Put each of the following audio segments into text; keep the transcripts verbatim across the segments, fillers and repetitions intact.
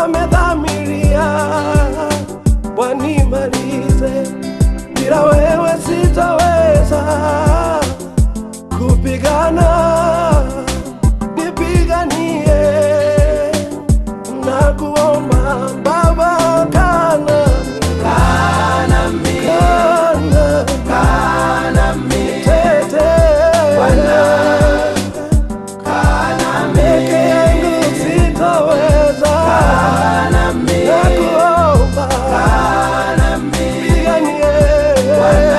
wamedhamiria wanimalize, bila wewe sitaweza kupigana. Nipiganie na kuomba Baba, kana kana mi kana kana mi tete Bwana, kana mi yangu sitaweza kana mi na kuomba kana mi piganie Bwana,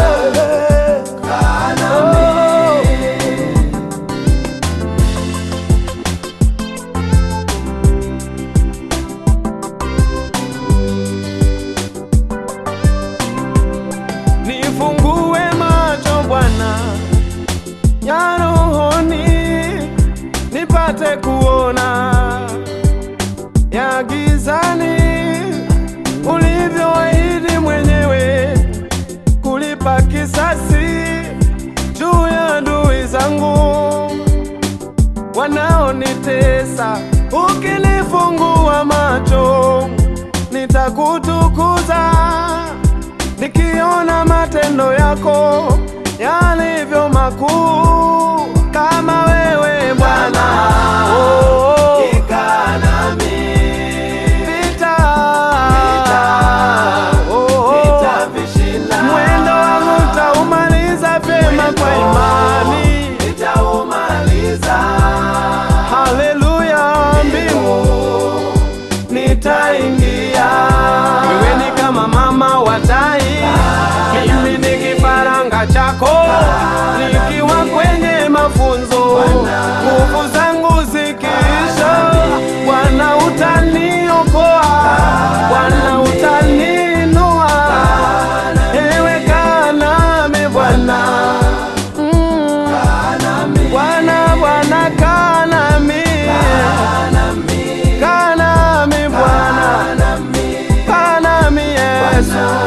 kana mi. Nifungue macho Bwana ya rohoni, nipate kuona ya gizani, ulivyoahidi mwenyewe kulipa kisasi juu ya adui zangu wanaonitesa. Ukinifungua macho nitakutukuza, nikiona matendo yako yalivyo makuu. Kama wewe Bwana, oh, ika nami vita, oh, vita vishinda. Mwendo wangu nitaumaliza vyema kwa imani, nitaumaliza. Haleluya, mbingu nitaingia. Wewe ni kama mama wa tai, mimi ni kifaranga chako, nikiwa kwenye mafunzo. Nguvu zangu zikiisha, Bwana utaniokoa, Bwana utaninua. Ewe kaa nami Bwana, Bwana Bwana kaa nami, kaa nami Bwana, kaa nami Yesu.